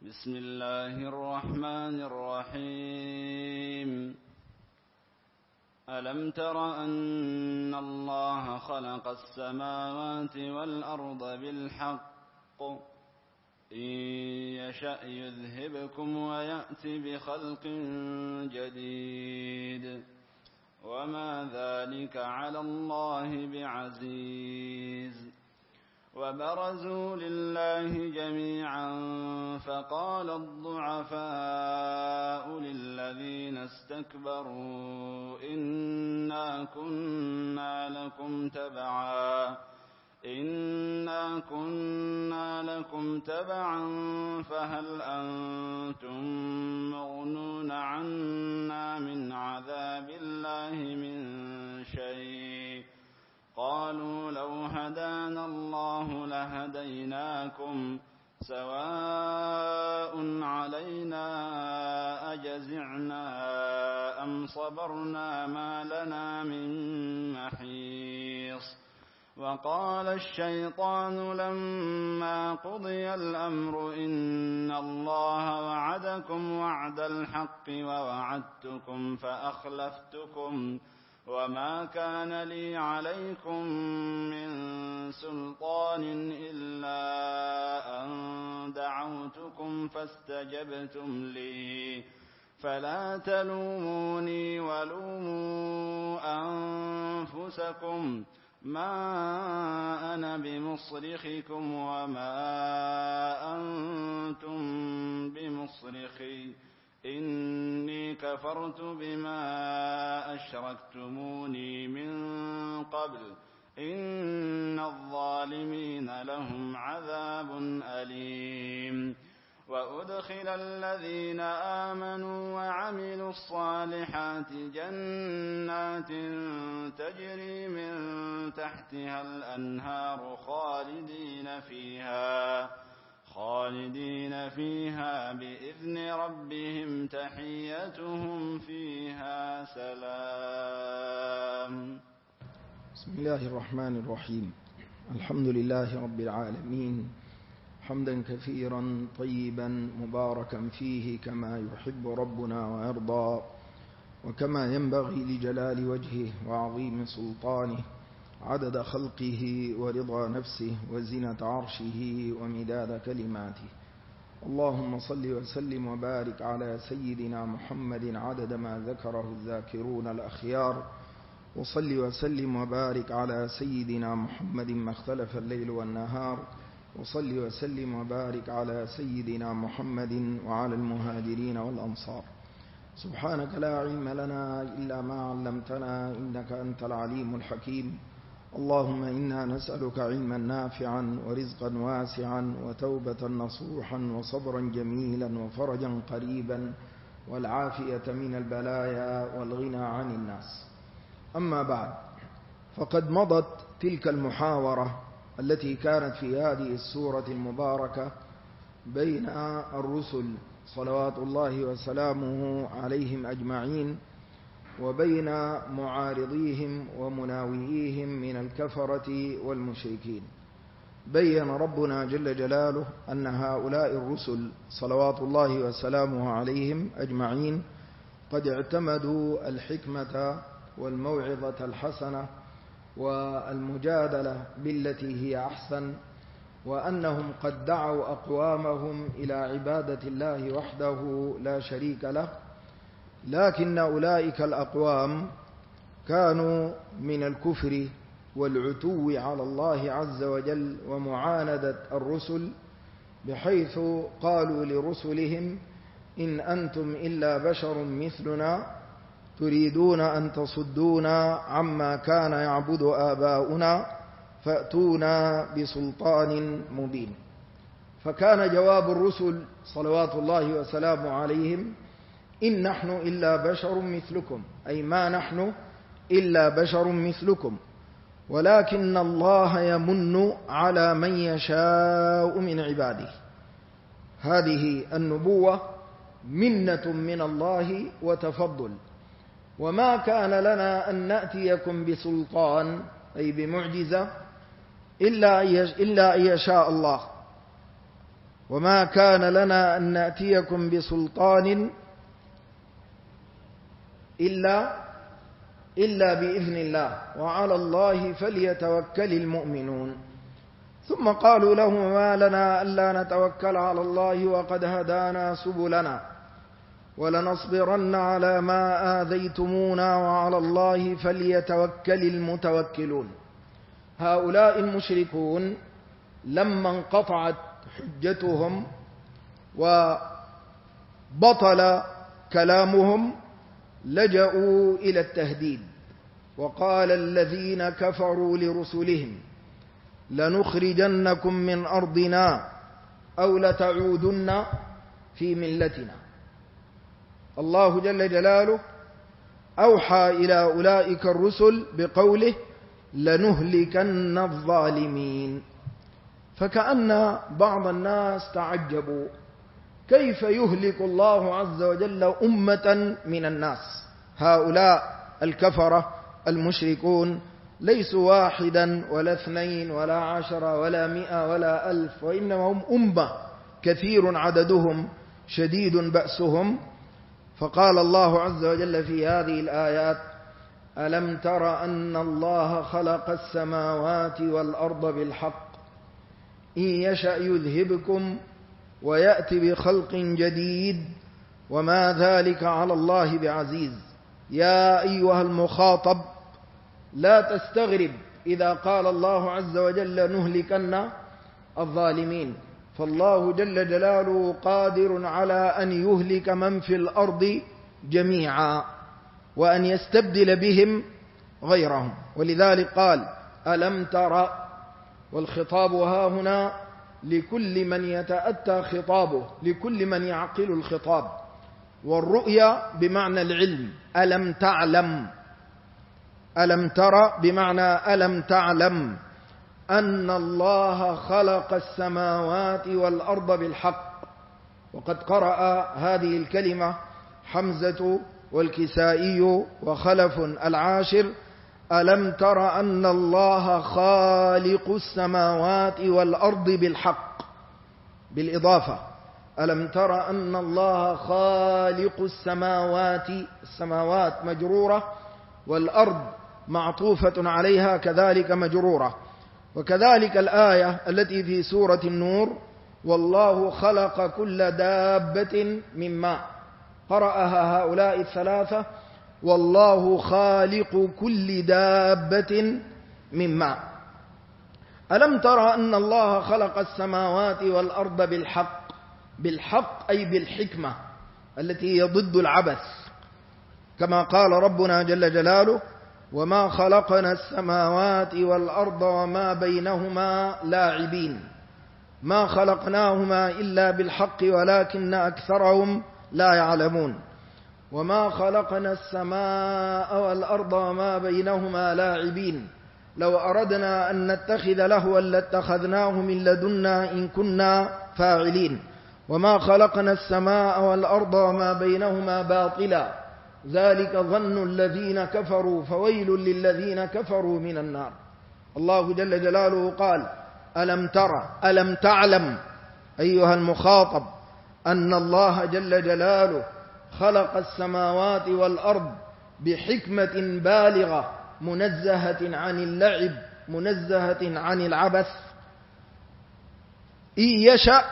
بسم الله الرحمن الرحيم ألم تر أن الله خلق السماوات والأرض بالحق إن يشأ يذهبكم ويأت بخلق جديد وما ذلك على الله بعزيز وبرزوا لله جميعا فقال الضعفاء للذين استكبروا إنا كنا لكم تبعا فهل أنتم مغنون عنا من عذاب الله من شيء قالوا لو هدانا الله لهديناكم سواء علينا أجزعنا أم صبرنا ما لنا من محيص وقال الشيطان لما قضي الأمر إن الله وعدكم وعد الحق ووعدتكم فأخلفتكم وما كان لي عليكم من سلطان إلا أن دعوتكم فاستجبتم لي فلا تلوموني ولوموا أنفسكم ما أنا بمصرخكم وما أنتم بمصرخي إني كفرت بما أشركتموني من قبل إن الظالمين لهم عذاب أليم وأدخل الذين آمنوا وعملوا الصالحات جنات تجري من تحتها الأنهار خالدين فيها بإذن ربهم تحيتهم فيها سلام. بسم الله الرحمن الرحيم. الحمد لله رب العالمين حمدا كثيرا طيبا مباركا فيه كما يحب ربنا ويرضى وكما ينبغي لجلال وجهه وعظيم سلطانه عدد خلقه ورضا نفسه وزنة عرشه ومداد كلماته. اللهم صل وسلم وبارك على سيدنا محمد عدد ما ذكره الذاكرون الأخيار وصل وسلم وبارك على سيدنا محمد ما اختلف الليل والنهار وصل وسلم وبارك على سيدنا محمد وعلى المهاجرين والأنصار. سبحانك لا علم لنا إلا ما علمتنا إنك أنت العليم الحكيم. اللهم إنا نسألك علما نافعا ورزقا واسعا وتوبة نصوحا وصبرا جميلا وفرجا قريبا والعافية من البلايا والغنى عن الناس. أما بعد، فقد مضت تلك المحاورة التي كانت في هذه السورة المباركة بين الرسل صلوات الله وسلامه عليهم أجمعين وبين معارضيهم ومناوئيهم من الكفرة والمشركين. بين ربنا جل جلاله أن هؤلاء الرسل صلوات الله وسلامه عليهم أجمعين قد اعتمدوا الحكمة والموعظة الحسنة والمجادلة بالتي هي أحسن، وأنهم قد دعوا أقوامهم إلى عبادة الله وحده لا شريك له، لكن أولئك الأقوام كانوا من الكفر والعتو على الله عز وجل ومعاندة الرسل، بحيث قالوا لرسلهم إن أنتم إلا بشر مثلنا تريدون أن تصدونا عما كان يعبد آباؤنا فأتونا بسلطان مبين. فكان جواب الرسل صلوات الله وسلامه عليهم إن نحن إلا بشر مثلكم، أي ما نحن إلا بشر مثلكم، ولكن الله يمن على من يشاء من عباده. هذه النبوة منة من الله وتفضل، وما كان لنا أن نأتيكم بسلطان أي بمعجزة إلا أن يشاء الله، وما كان لنا أن نأتيكم بسلطان إلا بإذن الله وعلى الله فليتوكل المؤمنون. ثم قالوا له ما لنا ألا نتوكل على الله وقد هدانا سبلنا ولنصبرن على ما آذيتمونا وعلى الله فليتوكل المتوكلون. هؤلاء المشركون لما انقطعت حجتهم وبطل كلامهم لجأوا إلى التهديد، وقال الذين كفروا لرسلهم لنخرجنكم من أرضنا أو لتعودن في ملتنا. الله جل جلاله أوحى إلى أولئك الرسل بقوله لنهلكن الظالمين. فكأن بعض الناس تعجبوا كيف يهلك الله عز وجل أمة من الناس. هؤلاء الكفرة المشركون ليسوا واحدا ولا اثنين ولا 10 ولا 100 ولا 1000، وإنما هم أمة كثير عددهم شديد بأسهم. فقال الله عز وجل في هذه الآيات ألم تر أن الله خلق السماوات والأرض بالحق إن يشأ يذهبكم ويأتي بخلق جديد وما ذلك على الله بعزيز. يا أيها المخاطب لا تستغرب إذا قال الله عز وجل نهلكن الظالمين، فالله جل جلاله قادر على أن يهلك من في الأرض جميعا وأن يستبدل بهم غيرهم. ولذلك قال ألم تر، والخطاب ها هنا لكل من يتأتى خطابه، لكل من يعقل الخطاب. والرؤيا بمعنى العلم. ألم تعلم، ألم تر بمعنى ألم تعلم أن الله خلق السماوات والأرض بالحق. وقد قرأ هذه الكلمة حمزة والكسائي وخلف العاشر ألم تر أن الله خالق السماوات والأرض بالحق، بالإضافة ألم تر أن الله خالق السماوات، السماوات مجرورة والأرض معطوفة عليها كذلك مجرورة. وكذلك الآية التي في سورة النور والله خلق كل دابة من ماء، قرأها هؤلاء الثلاثة والله خالق كل دابة من ماء. ألم تر أن الله خلق السماوات والأرض بالحق، بالحق أي بالحكمة التي هي ضد العبث، كما قال ربنا جل جلاله وما خلقنا السماوات والأرض وما بينهما لاعبين، ما خلقناهما إلا بالحق ولكن أكثرهم لا يعلمون. وما خلقنا السماء والأرض وما بينهما لاعبين لو أردنا أن نتخذ لهوا لاتخذناه من لدنا إن كنا فاعلين. وما خلقنا السماء والأرض وما بينهما باطلا ذلك ظن الذين كفروا فويل للذين كفروا من النار. الله جل جلاله قال ألم تر، ألم تعلم أيها المخاطب أن الله جل جلاله خلق السماوات والأرض بحكمة بالغة منزهة عن اللعب منزهة عن العبث. إن يشأ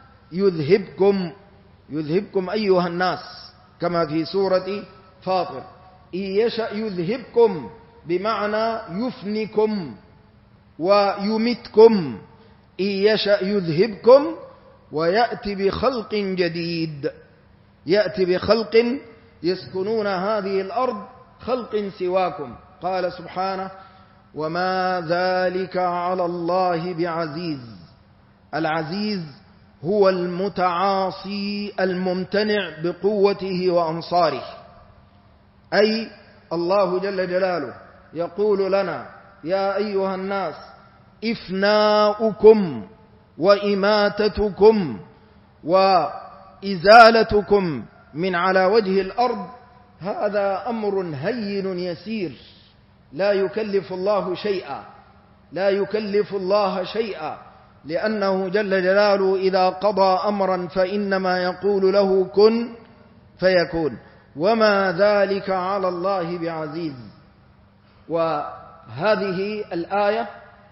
يذهبكم أيها الناس كما في سورة فاطر. إن يشأ يذهبكم بمعنى يفنكم ويمتكم. إن يشأ يذهبكم ويأتي بخلق جديد، يأتي بخلق يسكنون هذه الأرض خلق سواكم. قال سبحانه وما ذلك على الله بعزيز. العزيز هو المتعاصي الممتنع بقوته وأنصاره، أي الله جل جلاله يقول لنا يا أيها الناس إفناؤكم وإماتتكم وإزالتكم من على وجه الأرض هذا أمر هين يسير، لا يكلف الله شيئا، لا يكلف الله شيئا، لأنه جل جلاله إذا قضى أمرا فإنما يقول له كن فيكون، وما ذلك على الله بعزيز. وهذه الآية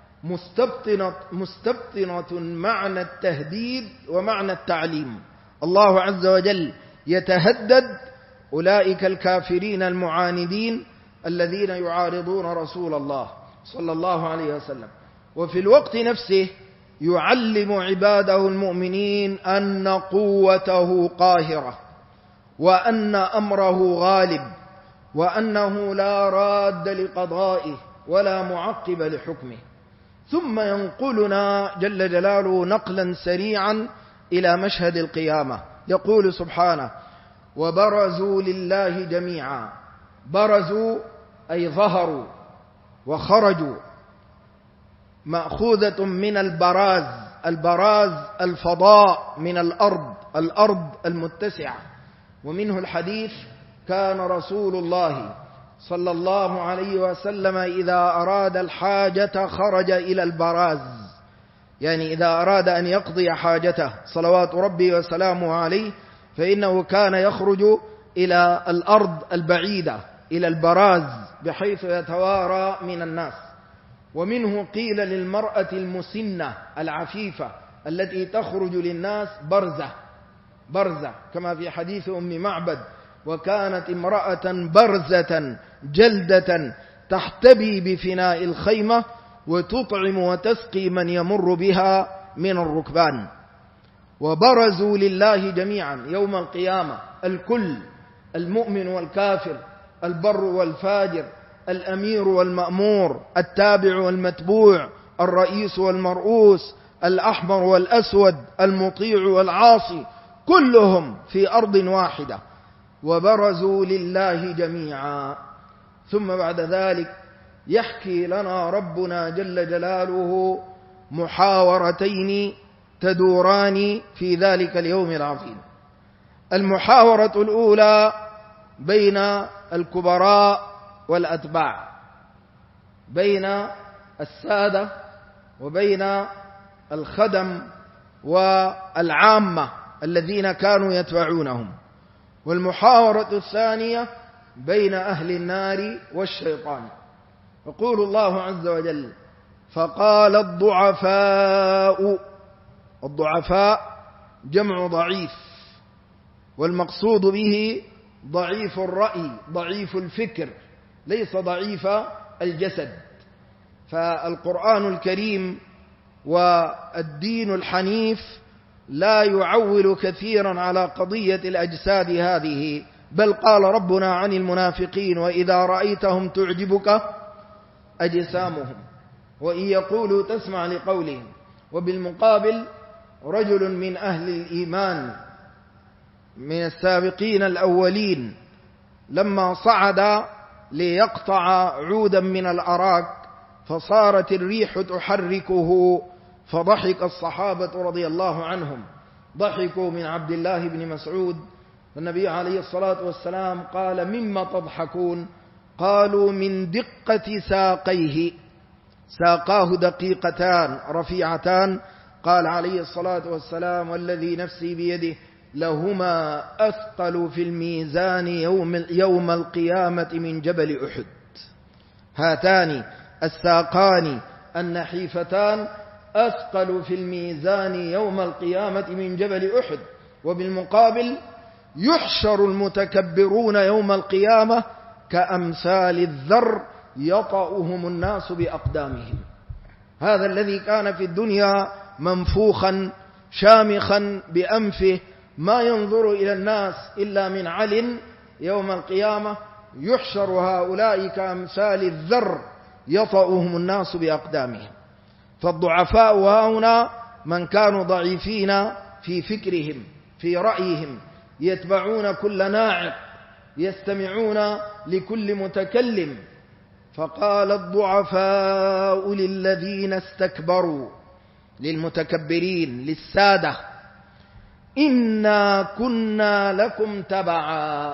مستبطنة معنى التهديد ومعنى التعليم. الله عز وجل يتهدد أولئك الكافرين المعاندين الذين يعارضون رسول الله صلى الله عليه وسلم، وفي الوقت نفسه يعلم عباده المؤمنين أن قوته قاهرة، وأن أمره غالب، وأنه لا راد لقضائه ولا معقب لحكمه. ثم ينقلنا جل جلاله نقلا سريعا إلى مشهد القيامة. يقول سبحانه: وبرزوا لله جميعا. برزوا أي ظهروا وخرجوا، مأخوذة من البراز. البراز الفضاء من الأرض المتسعة. ومنه الحديث: كان رسول الله صلى الله عليه وسلم إذا أراد الحاجة خرج إلى البراز، يعني إذا أراد أن يقضي حاجته صلوات ربي وسلامه عليه فإنه كان يخرج إلى الأرض البعيدة، إلى البراز، بحيث يتوارى من الناس. ومنه قيل للمرأة المسنة العفيفة التي تخرج للناس برزة كما في حديث أم معبد: وكانت امرأة برزة جلدة تحتبي بفناء الخيمة وتطعم وتسقي من يمر بها من الركبان. وبرزوا لله جميعا يوم القيامة، الكل، المؤمن والكافر، البر والفاجر، الأمير والمأمور، التابع والمتبوع، الرئيس والمرؤوس، الأحمر والأسود، المطيع والعاصي، كلهم في أرض واحدة. وبرزوا لله جميعا. ثم بعد ذلك يحكي لنا ربنا جل جلاله محاورتين تدوران في ذلك اليوم العظيم. المحاورة الأولى بين الكبراء والأتباع، بين السادة وبين الخدم والعامة الذين كانوا يتبعونهم. والمحاورة الثانية بين أهل النار والشيطان. يقول الله عز وجل: فقال الضعفاء جمع ضعيف، والمقصود به ضعيف الرأي، ضعيف الفكر، ليس ضعيف الجسد. فالقرآن الكريم والدين الحنيف لا يعول كثيرا على قضية الأجساد هذه، بل قال ربنا عن المنافقين: وإذا رأيتهم تعجبك أجسامهم وإن يقولوا تسمع لقولهم. وبالمقابل رجل من أهل الإيمان من السابقين الأولين لما صعد ليقطع عودا من الأراك فصارت الريح تحركه، فضحك الصحابة رضي الله عنهم، ضحكوا من عبد الله بن مسعود. والنبي عليه الصلاة والسلام قال: مما تضحكون؟ قالوا: من دقة ساقيه، ساقاه دقيقتان رفيعتان. قال عليه الصلاة والسلام: والذي نفسي بيده لهما أثقل في الميزان يوم القيامة من جبل أحد. هاتان الساقان النحيفتان أثقل في الميزان يوم القيامة من جبل أحد. وبالمقابل يحشر المتكبرون يوم القيامة كأمثال الذر يطأهم الناس بأقدامهم. هذا الذي كان في الدنيا منفوخا شامخا بأنفه ما ينظر إلى الناس إلا من عل، يوم القيامة يحشر هؤلاء كأمثال الذر يطأهم الناس بأقدامهم. فالضعفاء هؤلاء من كانوا ضعيفين في فكرهم، في رأيهم، يتبعون كل ناعق، يستمعون لكل متكلم. فقال الضعفاء للذين استكبروا، للمتكبرين، للسادة: إنا كنا لكم تبعا.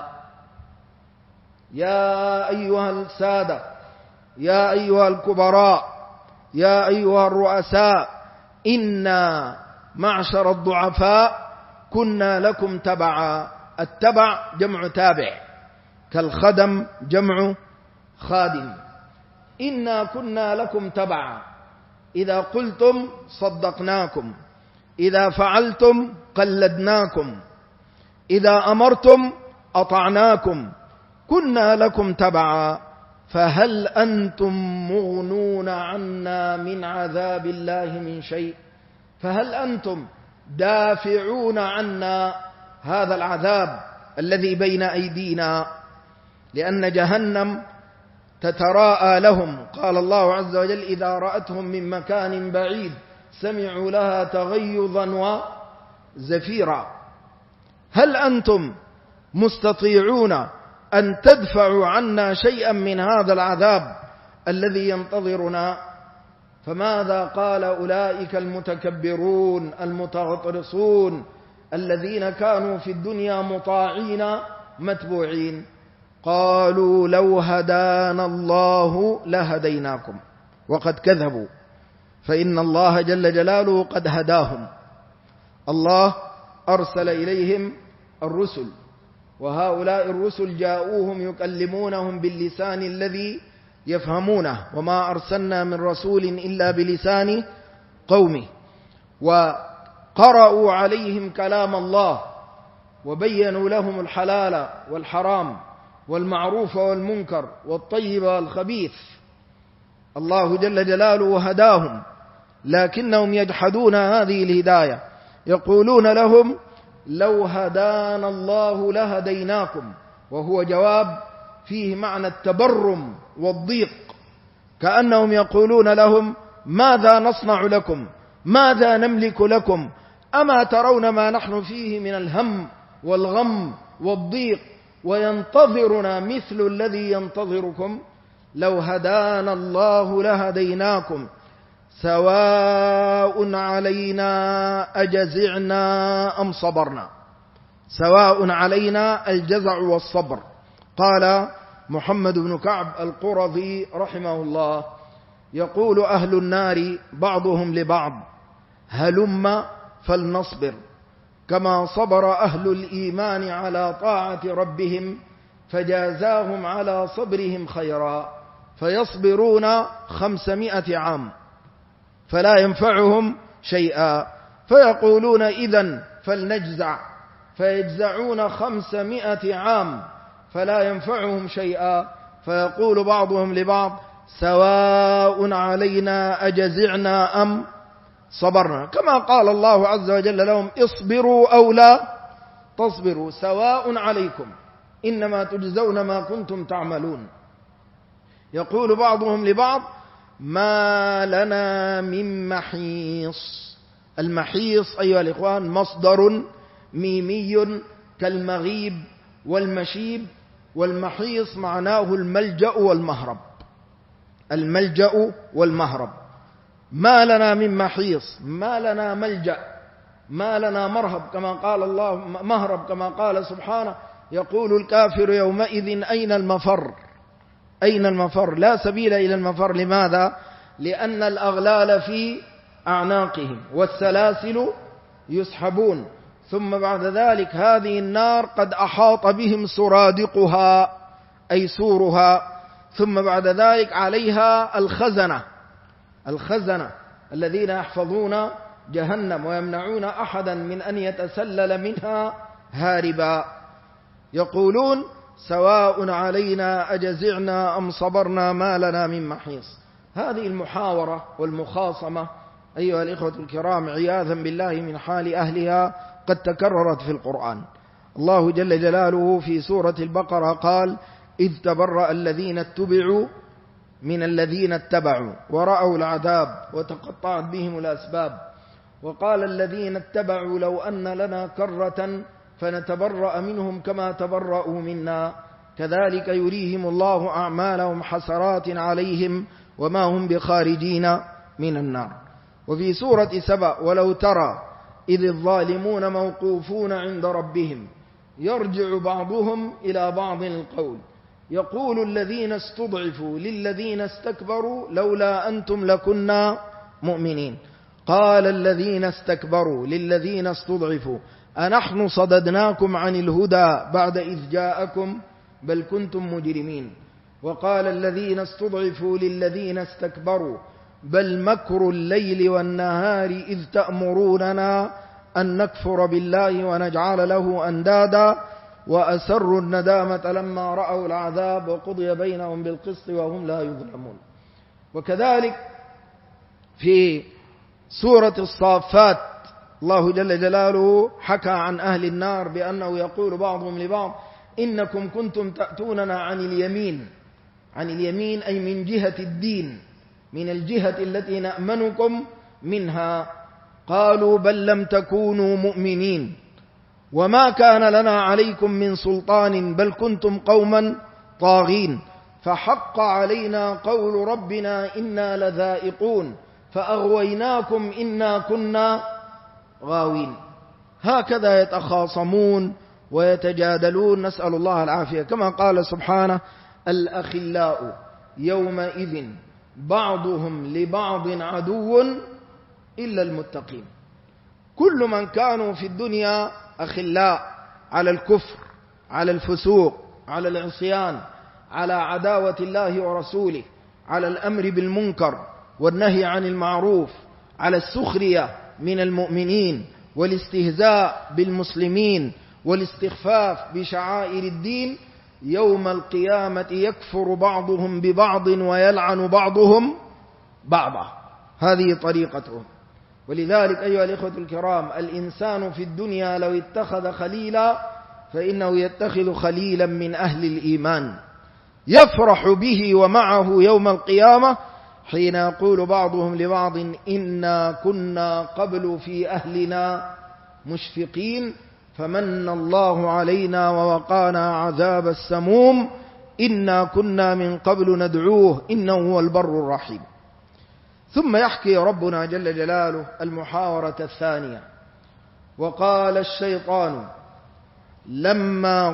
يا أيها السادة، يا أيها الكبراء، يا أيها الرؤساء، إنا معشر الضعفاء كنا لكم تبعا. التبع جمع تابع، كالخدم جمع خادم. إنا كنا لكم تبعا، إذا قلتم صدقناكم، إذا فعلتم قلدناكم، إذا أمرتم أطعناكم، كنا لكم تبعا، فهل أنتم مغنون عنا من عذاب الله من شيء؟ فهل أنتم دافعون عنا هذا العذاب الذي بين أيدينا؟ لأن جهنم تتراءى لهم. قال الله عز وجل: إذا رأتهم من مكان بعيد سمعوا لها تغيظا وزفيرا. هل أنتم مستطيعون أن تدفعوا عنا شيئا من هذا العذاب الذي ينتظرنا؟ فماذا قال أولئك المتكبرون المتغطرسون الذين كانوا في الدنيا مطاعين متبوعين؟ قالوا: لو هدانا الله لهديناكم. وقد كذبوا، فإن الله جل جلاله قد هداهم. الله أرسل إليهم الرسل، وهؤلاء الرسل جاءوهم يكلمونهم باللسان الذي يفهمونه، وما أرسلنا من رسول إلا بلسان قومه، وقرأوا عليهم كلام الله، وبينوا لهم الحلال والحرام والمعروف والمنكر والطيب والخبيث. الله جل جلاله هداهم، لكنهم يجحدون هذه الهداية، يقولون لهم: لو هدانا الله لهديناكم، وهو جواب فيه معنى التبرم والضيق، كأنهم يقولون لهم: ماذا نصنع لكم؟ ماذا نملك لكم؟ أما ترون ما نحن فيه من الهم والغم والضيق، وينتظرنا مثل الذي ينتظركم؟ لو هدانا الله لهديناكم سواء علينا أجزعنا أم صبرنا. سواء علينا الجزع والصبر. قال محمد بن كعب القرظي رحمه الله: يقول أهل النار بعضهم لبعض: هلم فلنصبر، كما صبر أهل الإيمان على طاعة ربهم فجازاهم على صبرهم خيرا، فيصبرون 500 عام فلا ينفعهم شيئا، فيقولون: إذن فلنجزع، فيجزعون 500 عام فلا ينفعهم شيئا، فيقول بعضهم لبعض: سواء علينا أجزعنا أم صبرنا، كما قال الله عز وجل لهم: اصبروا أو لا تصبروا سواء عليكم إنما تجزون ما كنتم تعملون. يقول بعضهم لبعض: ما لنا من محيص. المحيص أيها الإخوان مصدر ميمي كالمغيب والمشيب، والمحيص معناه الملجأ والمهرب. الملجأ والمهرب. ما لنا من محيص، ما لنا ملجأ، ما لنا مرهب كما قال الله، مهرب كما قال سبحانه: يقول الكافر يومئذ أين المفر؟ أين المفر؟ لا سبيل إلى المفر. لماذا؟ لأن الأغلال في أعناقهم والسلاسل يسحبون، ثم بعد ذلك هذه النار قد أحاط بهم سرادقها أي سورها، ثم بعد ذلك عليها الخزنة الذين يحفظون جهنم ويمنعون أحدا من أن يتسلل منها هاربا. يقولون: سواء علينا أجزعنا أم صبرنا ما لنا من محيص. هذه المحاورة والمخاصمة أيها الإخوة الكرام عياذا بالله من حال أهلها قد تكررت في القرآن. الله جل جلاله في سورة البقرة قال: إذ تبرأ الذين اتبعوا من الذين اتبعوا ورأوا العذاب وتقطعت بهم الأسباب، وقال الذين اتبعوا لو أن لنا كرة فنتبرأ منهم كما تبرأوا منا كذلك يريهم الله أعمالهم حسرات عليهم وما هم بخارجين من النار. وفي سورة سبأ: ولو ترى إذ الظالمون موقوفون عند ربهم يرجع بعضهم إلى بعض القول يقول الذين استضعفوا للذين استكبروا لولا أنتم لكنا مؤمنين. قال الذين استكبروا للذين استضعفوا أنحن صددناكم عن الهدى بعد إذ جاءكم بل كنتم مجرمين. وقال الذين استضعفوا للذين استكبروا بل مكر الليل والنهار إذ تأمروننا أن نكفر بالله ونجعل له أندادا وأسروا الندامة لما رأوا العذاب وقضي بينهم بالقسط وهم لا يظلمون. وكذلك في سورة الصافات الله جل جلاله حكى عن أهل النار بأنه يقول بعضهم لبعض إنكم كنتم تأتوننا عن اليمين. عن اليمين أي من جهة الدين، من الجهة التي نأمنكم منها. قالوا بل لم تكونوا مؤمنين وما كان لنا عليكم من سلطان بل كنتم قوما طاغين فحق علينا قول ربنا إنا لذائقون فأغويناكم إنا كنا غاوين. هكذا يتخاصمون ويتجادلون، نسأل الله العافية. كما قال سبحانه الأخلاء يومئذ بعضهم لبعض عدو إلا المتقين. كل من كانوا في الدنيا أخلاء على الكفر، على الفسوق، على العصيان، على عداوة الله ورسوله، على الأمر بالمنكر والنهي عن المعروف، على السخرية من المؤمنين والاستهزاء بالمسلمين والاستخفاف بشعائر الدين، يوم القيامة يكفر بعضهم ببعض ويلعن بعضهم بعضا. هذه طريقتهم. ولذلك أيها الإخوة الكرام، الإنسان في الدنيا لو اتخذ خليلا فإنه يتخذ خليلا من أهل الإيمان يفرح به ومعه يوم القيامة حين يقول بعضهم لبعض إنا كنا قبل في أهلنا مشفقين فمن الله علينا ووقانا عذاب السموم إنا كنا من قبل ندعوه إنه هو البر الرحيم. ثم يحكي ربنا جل جلاله المحاورة الثانية: وقال الشيطان لما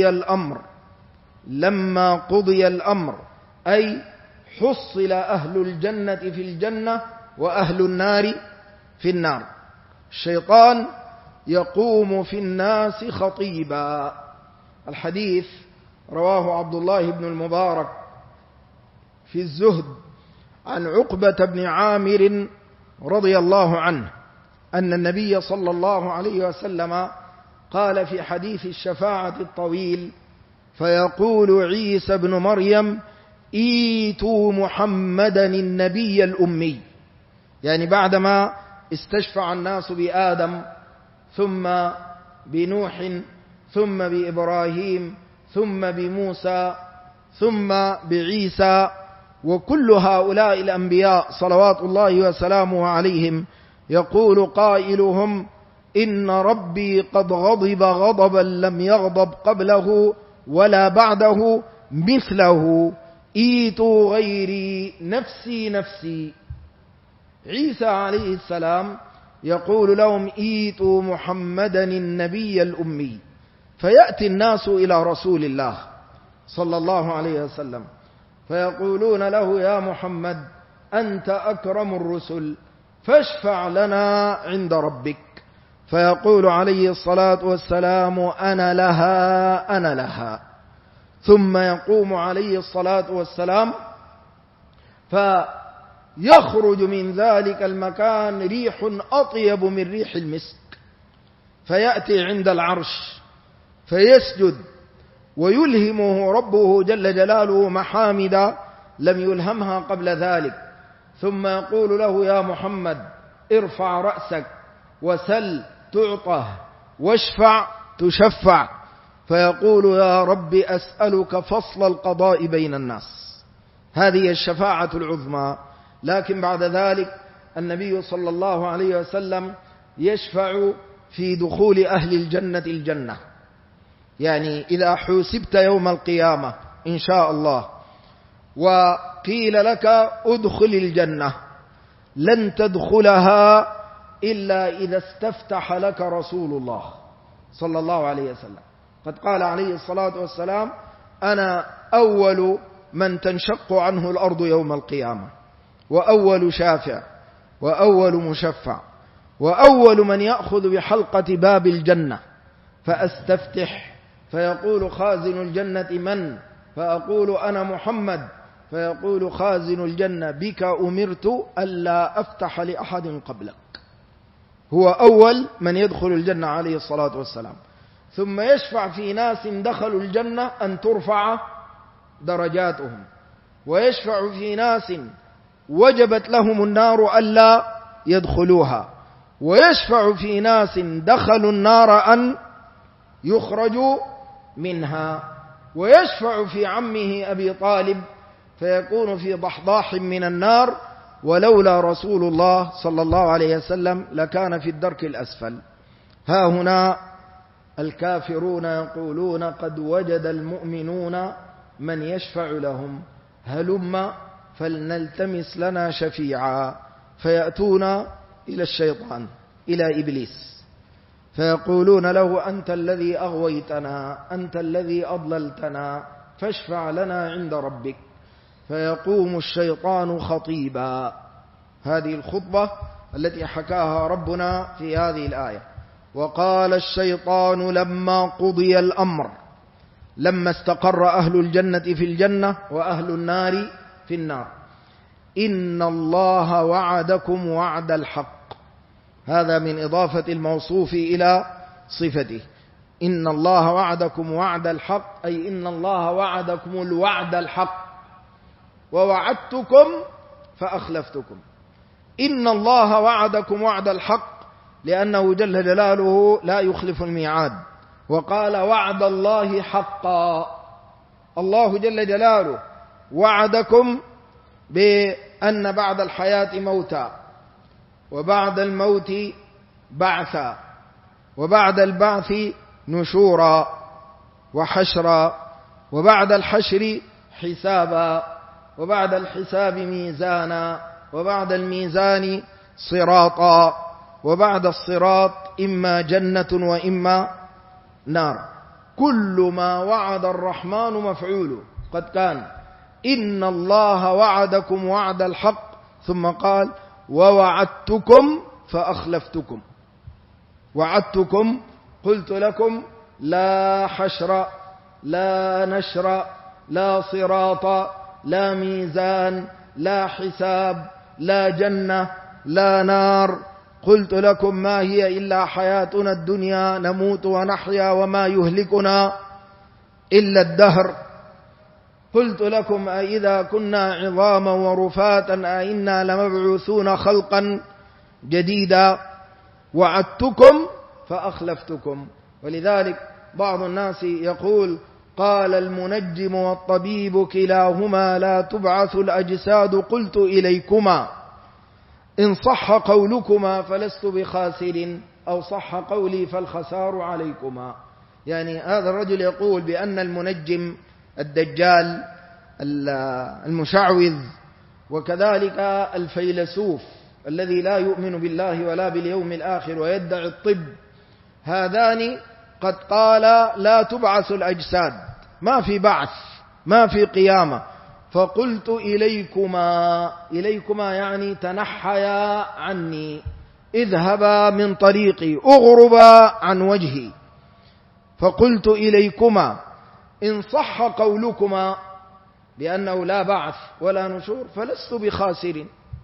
قضي الأمر أي حصل أهل الجنة في الجنة وأهل النار في النار. الشيطان يقوم في الناس خطيبا. الحديث رواه عبد الله بن المبارك في الزهد عن عقبة بن عامر رضي الله عنه أن النبي صلى الله عليه وسلم قال في حديث الشفاعة الطويل: فيقول عيسى بن مريم ايتوا محمدا النبي الأمي، يعني بعدما استشفع الناس بآدم ثم بنوح ثم بإبراهيم ثم بموسى ثم بعيسى، وكل هؤلاء الأنبياء صلوات الله وسلامه عليهم، يقول قائلهم: إن ربي قد غضب غضبا لم يغضب قبله ولا بعده مثله، ايتوا غيري نفسي نفسي. عيسى عليه السلام يقول لهم: ايتوا محمدا النبي الأمي. فيأتي الناس إلى رسول الله صلى الله عليه وسلم فيقولون له: يا محمد أنت أكرم الرسل فاشفع لنا عند ربك. فيقول عليه الصلاة والسلام: أنا لها. ثم يقوم عليه الصلاة والسلام فيخرج من ذلك المكان ريح أطيب من ريح المسك، فيأتي عند العرش فيسجد ويلهمه ربه جل جلاله محامد لم يلهمها قبل ذلك، ثم يقول له: يا محمد ارفع رأسك وسل تعطه واشفع تشفع. فيقول: يا رب أسألك فصل القضاء بين الناس. هذه الشفاعة العظمى. لكن بعد ذلك النبي صلى الله عليه وسلم يشفع في دخول أهل الجنة الجنة، يعني إذا حوسبت يوم القيامة إن شاء الله وقيل لك ادخل الجنة لن تدخلها إلا إذا استفتح لك رسول الله صلى الله عليه وسلم. قد قال عليه الصلاة والسلام: أنا أول من تنشق عنه الأرض يوم القيامة وأول شافع. وأول مشفع وأول من يأخذ بحلقة باب الجنة فأستفتح فيقول خازن الجنة من؟ فأقول أنا محمد، فيقول خازن الجنة بك أمرت ألا أفتح لأحد قبلك. هو أول من يدخل الجنة عليه الصلاة والسلام. ثم يشفع في ناس دخلوا الجنة أن ترفع درجاتهم، ويشفع في ناس وجبت لهم النار ألا يدخلوها، ويشفع في ناس دخلوا النار أن يخرجوا منها، ويشفع في عمه أبي طالب فيكون في ضحضاح من النار ولولا رسول الله صلى الله عليه وسلم لكان في الدرك الأسفل. ها هنا الكافرون يقولون قد وجد المؤمنون من يشفع لهم، هلم فلنلتمس لنا شفيعا. فيأتون إلى الشيطان إلى إبليس فيقولون له أنت الذي أغويتنا، أنت الذي أضللتنا، فاشفع لنا عند ربك. فيقوم الشيطان خطيبا. هذه الخطبة التي حكاها ربنا في هذه الآية. وقال الشيطان لما قضي الأمر، لما استقر أهل الجنة في الجنة وأهل النار في النار، إن الله وعدكم وعد الحق. هذا من إضافة الموصوف إلى صفته. إن الله وعدكم وعد الحق، أي إن الله وعدكم الوعد الحق ووعدتكم فأخلفتكم. إن الله وعدكم وعد الحق لأنه جل جلاله لا يخلف الميعاد، وقال وعد الله حقا. الله جل جلاله وعدكم بأن بعد الحياة موتا، وبعد الموت بعثا، وبعد البعث نشورا وحشرا، وبعد الحشر حسابا، وبعد الحساب ميزانا، وبعد الميزان صراطا، وبعد الصراط إما جنة وإما نار. كل ما وعد الرحمن مفعول قد كان. إن الله وعدكم وعد الحق، ثم قال ووعدتكم فأخلفتكم. وعدتكم قلت لكم لا حشر لا نشر لا صراط لا ميزان لا حساب لا جنة لا نار. قلت لكم ما هي إلا حياتنا الدنيا نموت ونحيا وما يهلكنا إلا الدهر. قلت لكم أإذا كنا عظاما ورفاتا أئنا لمبعوثون خلقا جديدا. وعدتكم فأخلفتكم. ولذلك بعض الناس يقول قال المنجم والطبيب كلاهما لا تبعث الأجساد، قلت إليكما إن صح قولكما فلست بخاسر، أو صح قولي فالخسار عليكما. يعني هذا الرجل يقول بأن المنجم الدجال المشعوذ، وكذلك الفيلسوف الذي لا يؤمن بالله ولا باليوم الآخر ويدعي الطب، هذان قد قال لا تبعث الأجساد، ما في بعث ما في قيامة. فقلت إليكما، إليكما يعني تنحيا عني، اذهبا من طريقي، اغربا عن وجهي. فقلت إليكما إن صح قولكما بأنه لا بعث ولا نشور فلست بخاسر،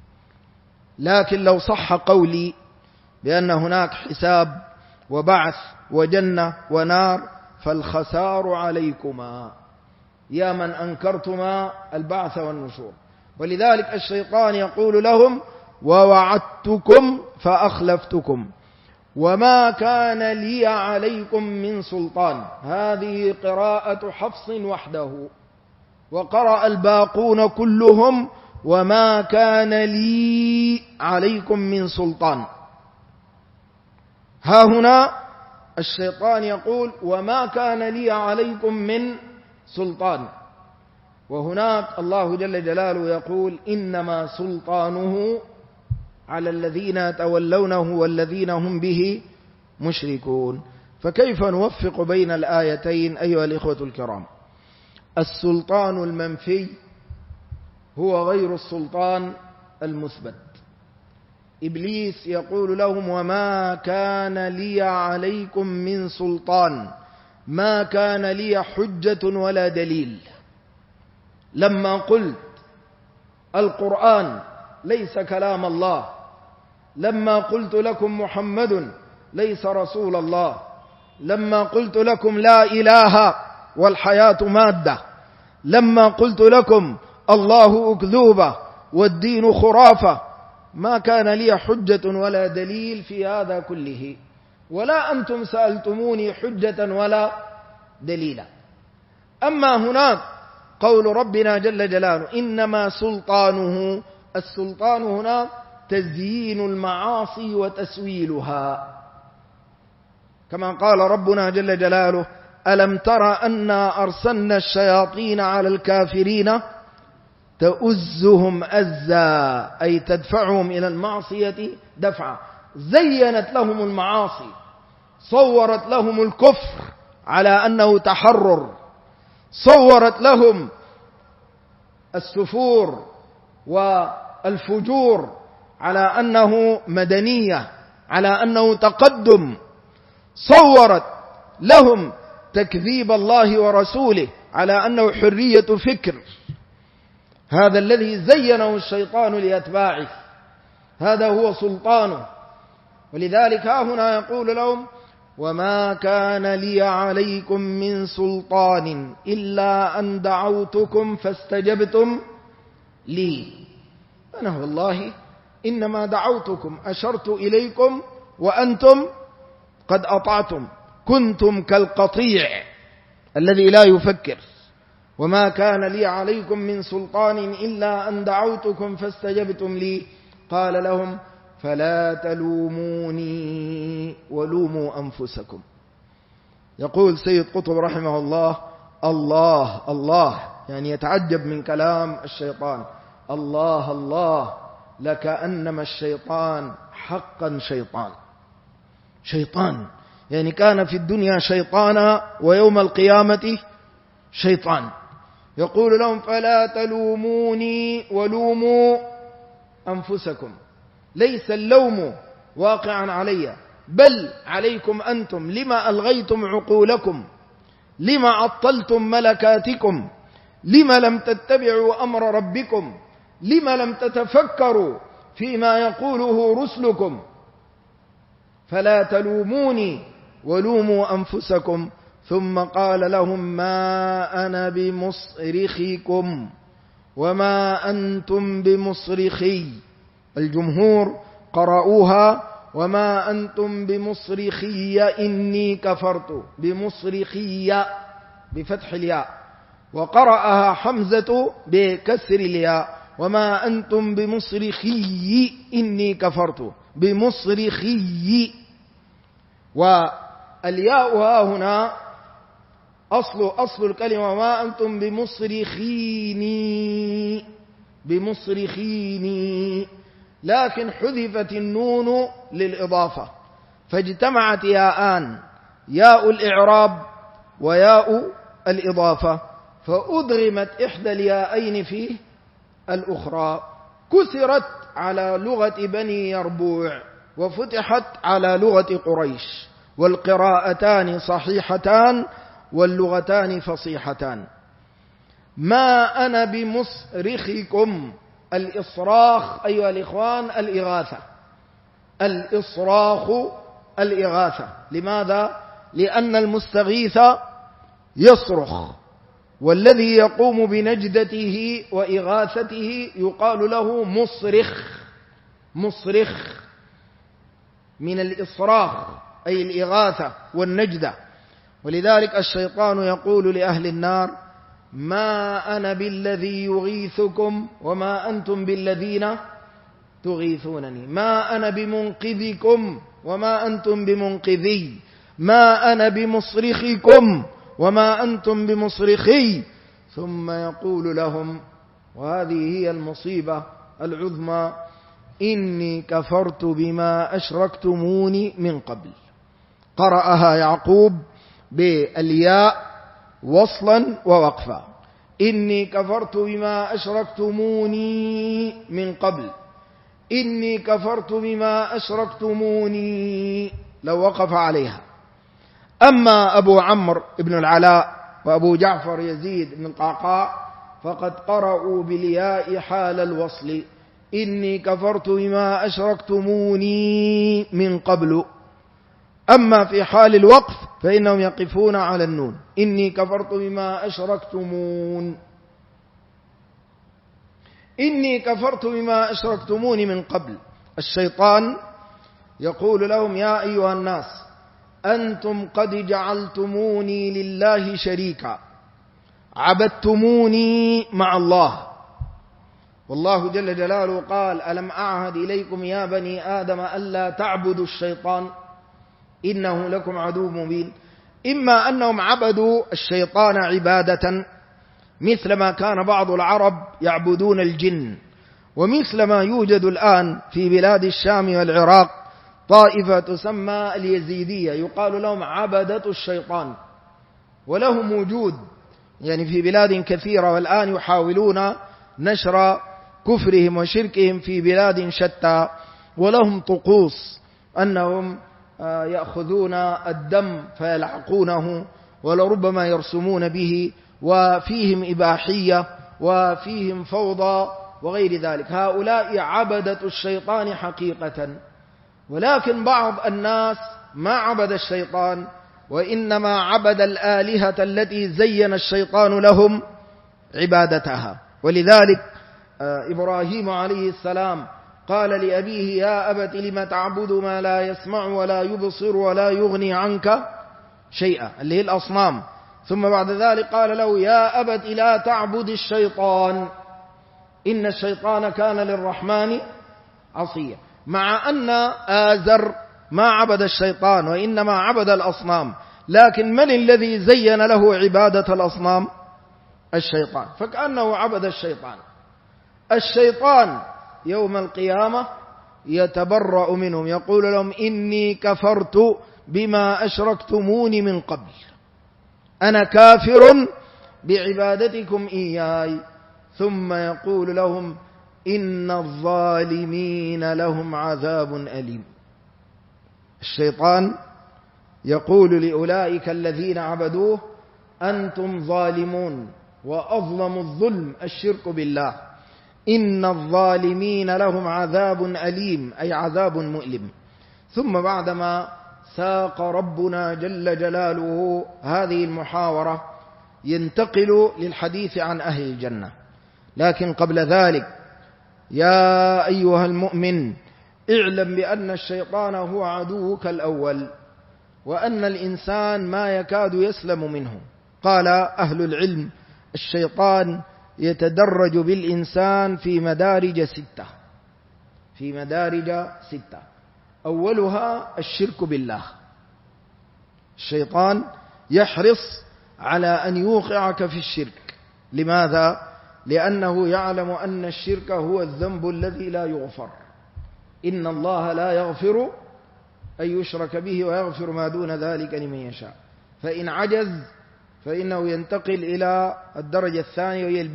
لكن لو صح قولي بأن هناك حساب وبعث وجنة ونار فالخسار عليكما يا من أنكرتما البعث والنشور. ولذلك الشيطان يقول لهم ووعدتكم فأخلفتكم وما كان لي عليكم من سلطان. هذه قراءة حفص وحده، وقرأ الباقون كلهم وما كان لي عليكم من سلطان. ها هنا الشيطان يقول وما كان لي عليكم من سلطان، وهناك الله جل جلاله يقول إنما سلطانه على الذين يتولونه والذين هم به مشركون. فكيف نوفق بين الآيتين أيها الإخوة الكرام؟ السلطان المنفي هو غير السلطان المثبت. إبليس يقول لهم وما كان لي عليكم من سلطان، ما كان لي حجة ولا دليل. لما قلت القرآن ليس كلام الله، لما قلت لكم محمد ليس رسول الله، لما قلت لكم لا إله والحياة مادة، لما قلت لكم الله أكذوبة والدين خرافة، ما كان لي حجة ولا دليل في هذا كله، ولا أنتم سألتموني حجة ولا دليلا. أما هناك قول ربنا جل جلاله إنما سلطانه، السلطان هنا تزيين المعاصي وتسويلها، كما قال ربنا جل جلاله ألم تر أنا أرسلنا الشياطين على الكافرين تؤزهم أزا، أي تدفعهم إلى المعصية دفعا. زينت لهم المعاصي، صورت لهم الكفر على أنه تحرر، صورت لهم السفور والفجور على أنه مدنية، على أنه تقدم، صورت لهم تكذيب الله ورسوله على أنه حرية فكر. هذا الذي زينه الشيطان لأتباعه، هذا هو سلطانه. ولذلك هنا يقول لهم وما كان لي عليكم من سلطان إلا أن دعوتكم فاستجبتم لي. أنا والله إنما دعوتكم، أشرت إليكم وأنتم قد أطعتم، كنتم كالقطيع الذي لا يفكر. وما كان لي عليكم من سلطان إلا أن دعوتكم فاستجبتم لي. قال لهم فلا تلوموني ولوموا أنفسكم. يقول سيد قطب رحمه الله الله الله، يعني يتعجب من كلام الشيطان، الله الله لكأنما الشيطان حقا شيطان. شيطان يعني كان في الدنيا شيطانا ويوم القيامة شيطان. يقول لهم فلا تلوموني ولوموا أنفسكم، ليس اللوم واقعا علي بل عليكم أنتم. لما ألغيتم عقولكم؟ لما عطلتم ملكاتكم؟ لما لم تتبعوا أمر ربكم؟ لما لم تتفكروا فيما يقوله رسلكم؟ فلا تلوموني ولوموا أنفسكم. ثم قال لهم ما أنا بمصرخكم وما أنتم بمصرخي. الجمهور قرأوها وما أنتم بمصرخي إني كفرت، بمصرخي بفتح الياء، وقرأها حمزة بكسر الياء وما أنتم بمصرخي إني كفرت، بمصرخي. والياء ها هنا أصل الكلمة وما أنتم بمصرخيني، بمصرخيني، لكن حذفت النون للإضافة فاجتمعت ياءان، ياء الإعراب وياء الإضافة، فأدغمت إحدى الياءين في الأخرى، كسرت على لغة بني يربوع وفتحت على لغة قريش، والقراءتان صحيحتان واللغتان فصيحتان. ما أنا بمصرخكم، الإصراخ أيها الإخوان الإغاثة، الإصراخ الإغاثة. لماذا؟ لأن المستغيث يصرخ، والذي يقوم بنجدته وإغاثته يقال له مصرخ. مصرخ من الإصراخ أي الإغاثة والنجدة. ولذلك الشيطان يقول لأهل النار ما أنا بالذي يغيثكم وما أنتم بالذين تغيثونني، ما أنا بمنقذكم وما أنتم بمنقذي، ما أنا بمصرخكم وما أنتم بمصرخي. ثم يقول لهم وهذه هي المصيبة العظمى إني كفرت بما أشركتموني من قبل. قرأها يعقوب بالياء وصلا إني كفرت بما أشركتموني، لو وقف عليها. أما أبو عمرو بن العلاء وأبو جعفر يزيد بن القعقاع فقد قرأوا بالياء حال الوصل، إني كفرت بما أشركتموني من قبل. أما في حال الوقف فإنهم يقفون على النون، إني كفرت بما أشركتمون، إني كفرت بما أشركتموني من قبل. الشيطان يقول لهم يا أيها الناس أنتم قد جعلتموني لله شريكا، عبدتموني مع الله، والله جل جلاله قال ألم أعهد إليكم يا بني آدم ألا تعبدوا الشيطان إنه لكم عدو مبين. إما أنهم عبدوا الشيطان عبادة مثل ما كان بعض العرب يعبدون الجن، ومثل ما يوجد الآن في بلاد الشام والعراق طائفة تسمى اليزيدية يقال لهم عبدة الشيطان، ولهم وجود يعني في بلاد كثيرة، والآن يحاولون نشر كفرهم وشركهم في بلاد شتى، ولهم طقوس أنهم يأخذون الدم فيلعقونه ولربما يرسمون به، وفيهم إباحية وفيهم فوضى وغير ذلك. هؤلاء عبدة الشيطان حقيقة، ولكن بعض الناس ما عبد الشيطان، وإنما عبد الآلهة التي زين الشيطان لهم عبادتها. ولذلك إبراهيم عليه السلام قال لأبيه يا أبت لم تعبد ما لا يسمع ولا يبصر ولا يغني عنك شيئا، اللي هي الأصنام. ثم بعد ذلك قال له يا أبت لا تعبد الشيطان إن الشيطان كان للرحمن عصيا، مع أن آزر ما عبد الشيطان وإنما عبد الأصنام، لكن من الذي زين له عبادة الأصنام؟ الشيطان، فكأنه عبد الشيطان. الشيطان يوم القيامة يتبرأ منهم، يقول لهم إني كفرت بما أشركتموني من قبل، أنا كافر بعبادتكم إياي. ثم يقول لهم إن الظالمين لهم عذاب أليم. الشيطان يقول لأولئك الذين عبدوه أنتم ظالمون، وأظلم الظلم الشرك بالله، إن الظالمين لهم عذاب أليم، أي عذاب مؤلم. ثم بعدما ساق ربنا جل جلاله هذه المحاورة ينتقل للحديث عن أهل الجنة، لكن قبل ذلك يا أيها المؤمن اعلم بأن الشيطان هو عدوك الأول، وأن الإنسان ما يكاد يسلم منه. قال أهل العلم الشيطان يتدرج بالإنسان في مدارج 6، في مدارج 6. أولها الشرك بالله. الشيطان يحرص على أن يوقعك في الشرك. لماذا؟ لأنه يعلم أن الشرك هو الذنب الذي لا يغفر، إن الله لا يغفر أن يشرك به ويغفر ما دون ذلك لمن يشاء. فإن عجز فإنه ينتقل إلى الدرجة الثانية وهي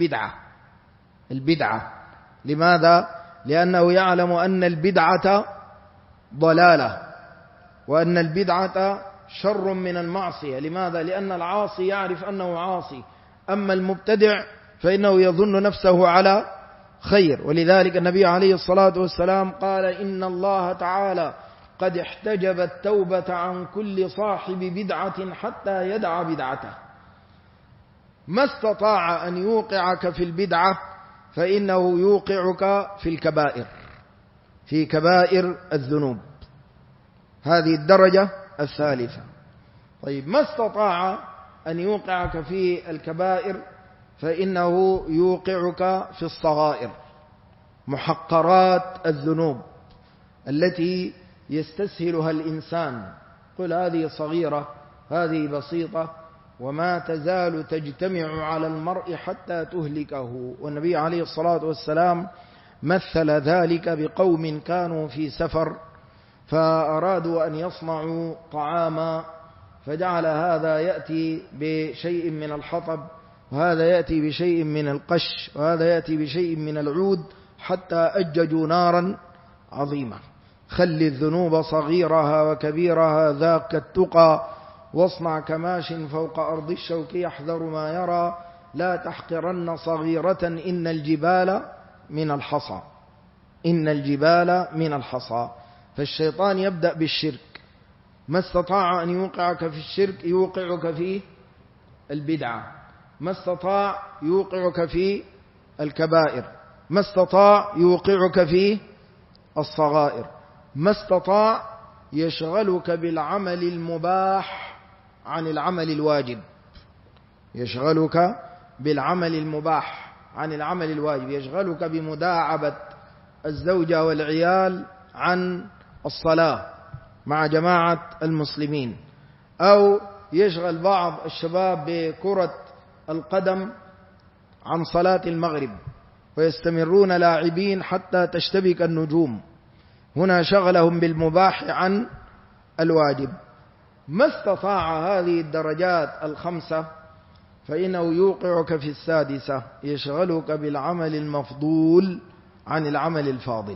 البدعة. لماذا؟ لأنه يعلم أن البدعة ضلالة، وأن البدعة شر من المعصية. لماذا؟ لأن العاصي يعرف أنه عاصي، أما المبتدع فإنه يظن نفسه على خير. ولذلك النبي عليه الصلاة والسلام قال إن الله تعالى قد احتجب التوبة عن كل صاحب بدعة حتى يدع بدعته. ما استطاع أن يوقعك في البدعة فإنه يوقعك في الكبائر، في كبائر الذنوب، هذه الدرجة الثالثة. طيب ما استطاع أن يوقعك في الكبائر فإنه يوقعك في الصغائر، محقرات الذنوب التي يستسهلها الإنسان، قل هذه صغيرة هذه بسيطة وما تزال تجتمع على المرء حتى تهلكه. والنبي عليه الصلاة والسلام مثل ذلك بقوم كانوا في سفر فأرادوا أن يصنعوا طعاما، فجعل هذا يأتي بشيء من الحطب وهذا يأتي بشيء من القش وهذا يأتي بشيء من العود، حتى أججوا نارا عظيمة. خل الذنوب صغيرها وكبيرها ذاك التقى، واصنع كماش فوق أرض الشوك يحذر ما يرى، لا تحقرن صغيرة إن الجبال من الحصى. إن الجبال من الحصى. فالشيطان يبدأ بالشرك، ما استطاع أن يوقعك في الشرك يوقعك في البدعة، ما استطاع يوقعك في الكبائر، ما استطاع يوقعك في الصغائر، ما استطاع يشغلك بالعمل المباح عن العمل الواجب. يشغلك بالعمل المباح عن العمل الواجب، يشغلك بمداعبة الزوجة والعيال عن الصلاة مع جماعة المسلمين، أو يشغل بعض الشباب بكرة القدم عن صلاة المغرب ويستمرون لاعبين حتى تشتبك النجوم. هنا شغلهم بالمباح عن الواجب. ما استطاع هذه الدرجات الخمسة فإنه يوقعك في السادسة، يشغلك بالعمل المفضول عن العمل الفاضل.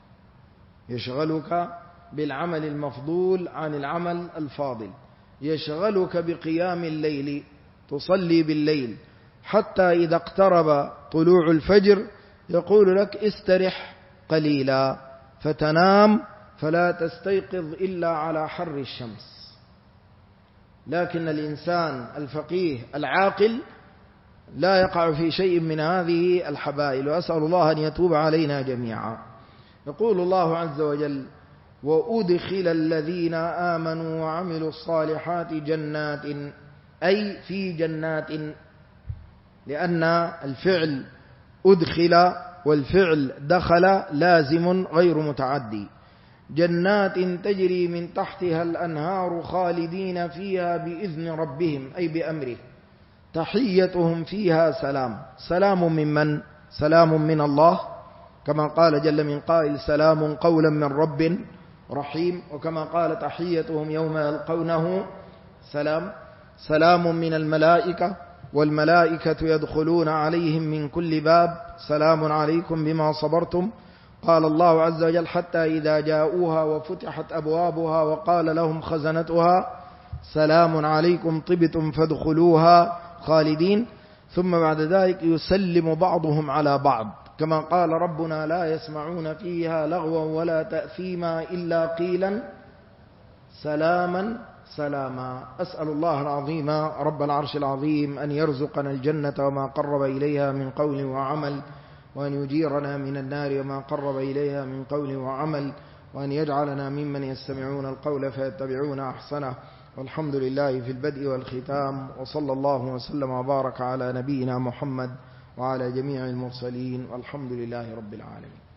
يشغلك بالعمل المفضول عن العمل الفاضل، يشغلك بقيام الليل، تصلي بالليل حتى إذا اقترب طلوع الفجر يقول لك استرح قليلا، فتنام فلا تستيقظ إلا على حر الشمس. لكن الإنسان الفقيه العاقل لا يقع في شيء من هذه الحبائل، وأسأل الله أن يتوب علينا جميعا. يقول الله عز وجل: وأدخل الذين آمنوا وعملوا الصالحات جنات، أي في جنات، لأن الفعل أدخل والفعل دخل لازم غير متعدي. جنات تجري من تحتها الأنهار خالدين فيها بإذن ربهم، أي بأمره، تحيتهم فيها سلام. سلام من من؟ سلام من الله، كما قال جل من قائل: سلام قولا من رب رحيم. وكما قال: تحيتهم يوم يلقونه سلام. سلام من الملائكة، والملائكة يدخلون عليهم من كل باب، سلام عليكم بما صبرتم. قال الله عز وجل: حتى إذا جاءوها وفتحت أبوابها وقال لهم خزنتها سلام عليكم طبتم فادخلوها خالدين. ثم بعد ذلك يسلم بعضهم على بعض، كما قال ربنا: لا يسمعون فيها لغوا ولا تأثيما إلا قيلا سلاما سلاما. أسأل الله العظيم رب العرش العظيم أن يرزقنا الجنة وما قرب إليها من قول وعمل، وأن يجيرنا من النار وما قرب إليها من قول وعمل، وأن يجعلنا ممن يستمعون القول فيتبعون أحسنه. والحمد لله في البدء والختام، وصلى الله وسلم وبارك على نبينا محمد وعلى جميع المرسلين، والحمد لله رب العالمين.